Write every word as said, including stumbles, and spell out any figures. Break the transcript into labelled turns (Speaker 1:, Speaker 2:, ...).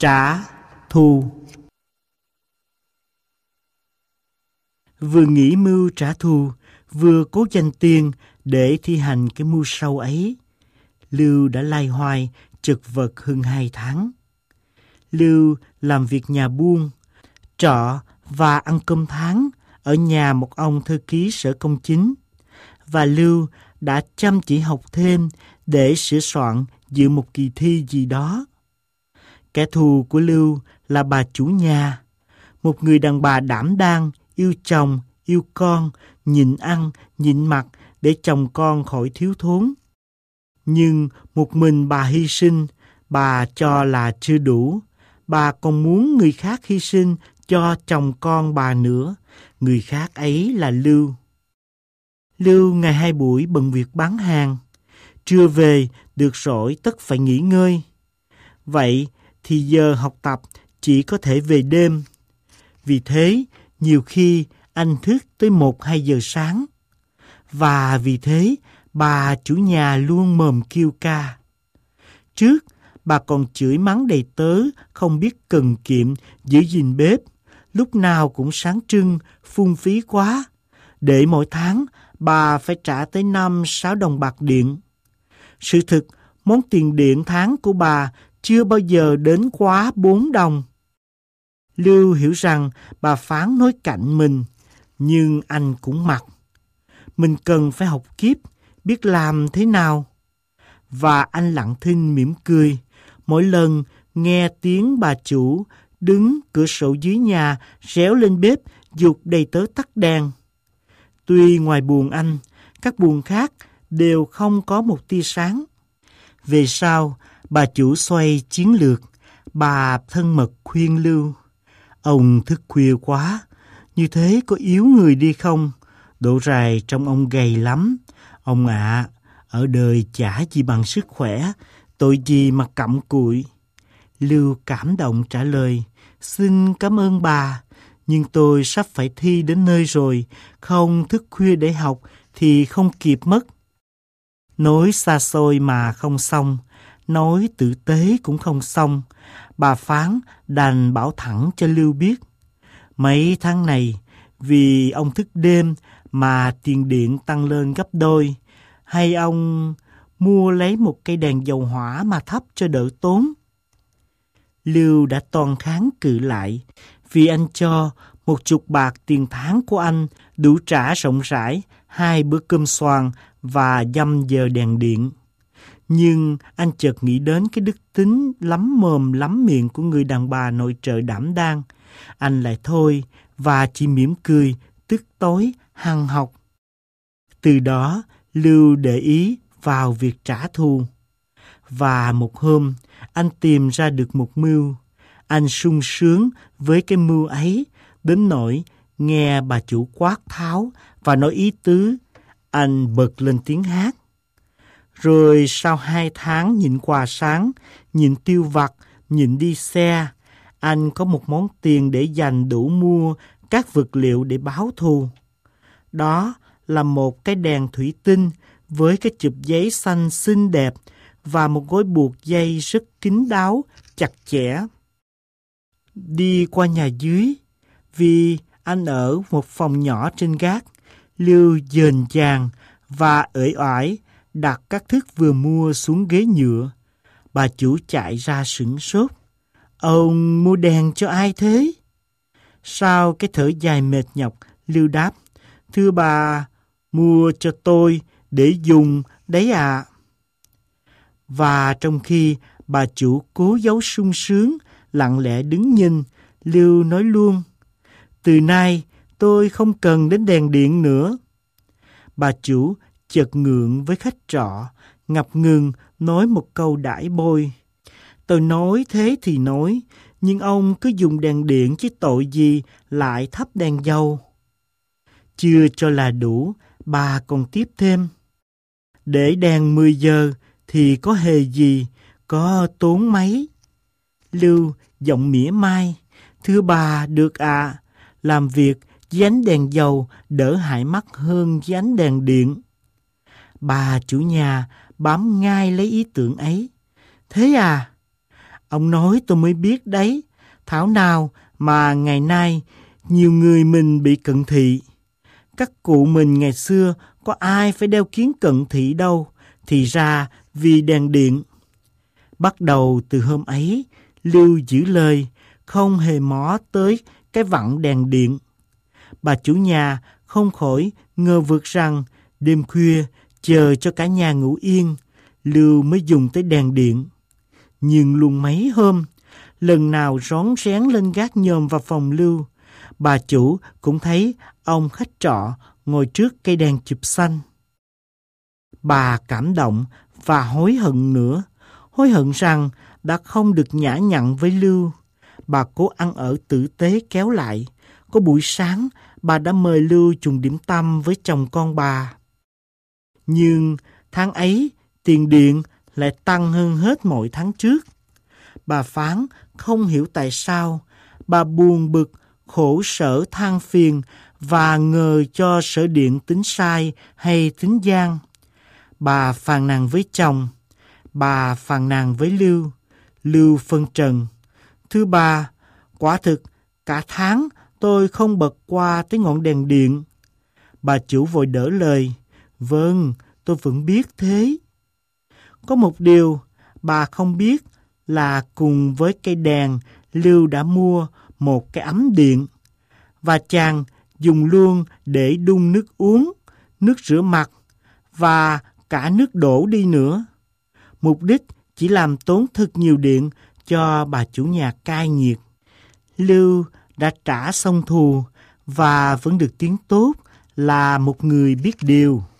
Speaker 1: Trả thù. Vừa nghĩ mưu trả thù, vừa cố dành tiền để thi hành cái mưu sâu ấy, Lưu đã loay hoay chật vật hơn hai tháng. Lưu làm việc nhà buôn, trọ và ăn cơm tháng ở nhà một ông thư ký sở công chính. Và Lưu đã chăm chỉ học thêm để sửa soạn dự một kỳ thi gì đó. Kẻ thù của Lưu là bà chủ nhà, một người đàn bà đảm đang, yêu chồng, yêu con, nhịn ăn, nhịn mặc để chồng con khỏi thiếu thốn. Nhưng một mình bà hy sinh, bà cho là chưa đủ. Bà còn muốn người khác hy sinh cho chồng con bà nữa. Người khác ấy là Lưu. Lưu ngày hai buổi bận việc bán hàng. Trưa về được rỗi tất phải nghỉ ngơi. Vậy thì giờ học tập chỉ có thể về đêm. Vì thế, nhiều khi anh thức tới một hai giờ sáng. Và vì thế, bà chủ nhà luôn mồm kêu ca. Trước, bà còn chửi mắng đầy tớ không biết cần kiệm giữ gìn bếp, lúc nào cũng sáng trưng, phung phí quá. Để mỗi tháng, bà phải trả tới năm sáu đồng bạc điện. Sự thực, món tiền điện tháng của bà chưa bao giờ đến quá bốn đồng. Lưu hiểu rằng bà Phán nói cạnh mình, nhưng anh cũng mặc. Mình cần phải học kiếp, biết làm thế nào. Và anh lặng thinh mỉm cười, mỗi lần nghe tiếng bà chủ đứng cửa sổ dưới nhà réo lên bếp giục đầy tớ tắt đèn. Tuy ngoài buồng anh, các buồng khác đều không có một tia sáng. Về sau, bà chủ xoay chiến lược, bà thân mật khuyên Lưu. Ông thức khuya quá, như thế có yếu người đi không? Độ rày trong ông gầy lắm. Ông ạ, à, ở đời chả gì bằng sức khỏe, tội gì mà cặm cụi. Lưu cảm động trả lời, xin cảm ơn bà, nhưng tôi sắp phải thi đến nơi rồi, không thức khuya để học thì không kịp mất. Nói xa xôi mà không xong, nói tử tế cũng không xong. Bà Phán đành bảo thẳng cho Lưu biết. Mấy tháng này, vì ông thức đêm mà tiền điện tăng lên gấp đôi, hay ông mua lấy một cây đèn dầu hỏa mà thắp cho đỡ tốn. Lưu đã toan kháng cự lại, vì anh cho một chục bạc tiền tháng của anh đủ trả rộng rãi hai bữa cơm xoàn và dăm giờ đèn điện. Nhưng anh chợt nghĩ đến cái đức tính lắm mồm lắm miệng của người đàn bà nội trợ đảm đang. Anh lại thôi và chỉ mỉm cười, tức tối, hằn học. Từ đó, Lưu để ý vào việc trả thù. Và một hôm, anh tìm ra được một mưu. Anh sung sướng với cái mưu ấy, đến nỗi nghe bà chủ quát tháo và nói ý tứ, anh bật lên tiếng hát. Rồi sau hai tháng nhịn quà sáng, nhịn tiêu vặt, nhịn đi xe, anh có một món tiền để dành đủ mua các vật liệu để báo thù. Đó là một cái đèn thủy tinh với cái chụp giấy xanh xinh đẹp và một gối buộc dây rất kín đáo, chặt chẽ. Đi qua nhà dưới, vì anh ở một phòng nhỏ trên gác, Lưu dền dàng và uể oải đặt các thức vừa mua xuống ghế nhựa. Bà chủ chạy ra sửng sốt. Ông mua đèn cho ai thế? Sau cái thở dài mệt nhọc, Lưu đáp, thưa bà, mua cho tôi để dùng đấy ạ. À. Và trong khi bà chủ cố giấu sung sướng, lặng lẽ đứng nhìn, Lưu nói luôn, từ nay tôi không cần đến đèn điện nữa. Bà chủ chợt ngượng với khách trọ, ngập ngừng nói một câu đãi bôi. Tôi nói thế thì nói, nhưng ông cứ dùng đèn điện chứ tội gì lại thắp đèn dầu. Chưa cho là đủ, bà còn tiếp thêm. Để đèn mười giờ thì có hề gì, có tốn mấy. Lưu giọng mỉa mai, thưa bà, được ạ, à, làm việc với ánh đèn dầu đỡ hại mắt hơn với ánh đèn điện. Bà chủ nhà bám ngay lấy ý tưởng ấy. Thế à? Ông nói tôi mới biết đấy, thảo nào mà ngày nay nhiều người mình bị cận thị. Các cụ mình ngày xưa có ai phải đeo kiếng cận thị đâu, thì ra vì đèn điện. Bắt đầu từ hôm ấy, Lưu giữ lời, không hề mó tới cái vặn đèn điện. Bà chủ nhà không khỏi ngờ vực rằng đêm khuya chờ cho cả nhà ngủ yên, Lưu mới dùng tới đèn điện. Nhưng luôn mấy hôm, lần nào rón rén lên gác nhòm vào phòng Lưu, bà chủ cũng thấy ông khách trọ ngồi trước cây đèn chụp xanh. Bà cảm động và hối hận nữa, hối hận rằng đã không được nhã nhặn với Lưu. Bà cố ăn ở tử tế kéo lại. Có buổi sáng, bà đã mời Lưu dùng điểm tâm với chồng con bà. Nhưng tháng ấy, tiền điện lại tăng hơn hết mọi tháng trước. Bà phán không hiểu tại sao. Bà buồn bực, khổ sở than phiền và ngờ cho sở điện tính sai hay tính gian. Bà phàn nàn với chồng, bà phàn nàn với Lưu. Lưu phân trần: thưa bà, quả thực cả tháng tôi không bật qua tới ngọn đèn điện. Bà chủ vội đỡ lời: vâng, tôi vẫn biết thế. Có một điều bà không biết là cùng với cây đèn, Lưu đã mua một cái ấm điện. Và chàng dùng luôn để đun nước uống, nước rửa mặt và cả nước đổ đi nữa. Mục đích chỉ làm tốn thật nhiều điện cho bà chủ nhà cai nghiệt. Lưu đã trả xong thù và vẫn được tiếng tốt là một người biết điều.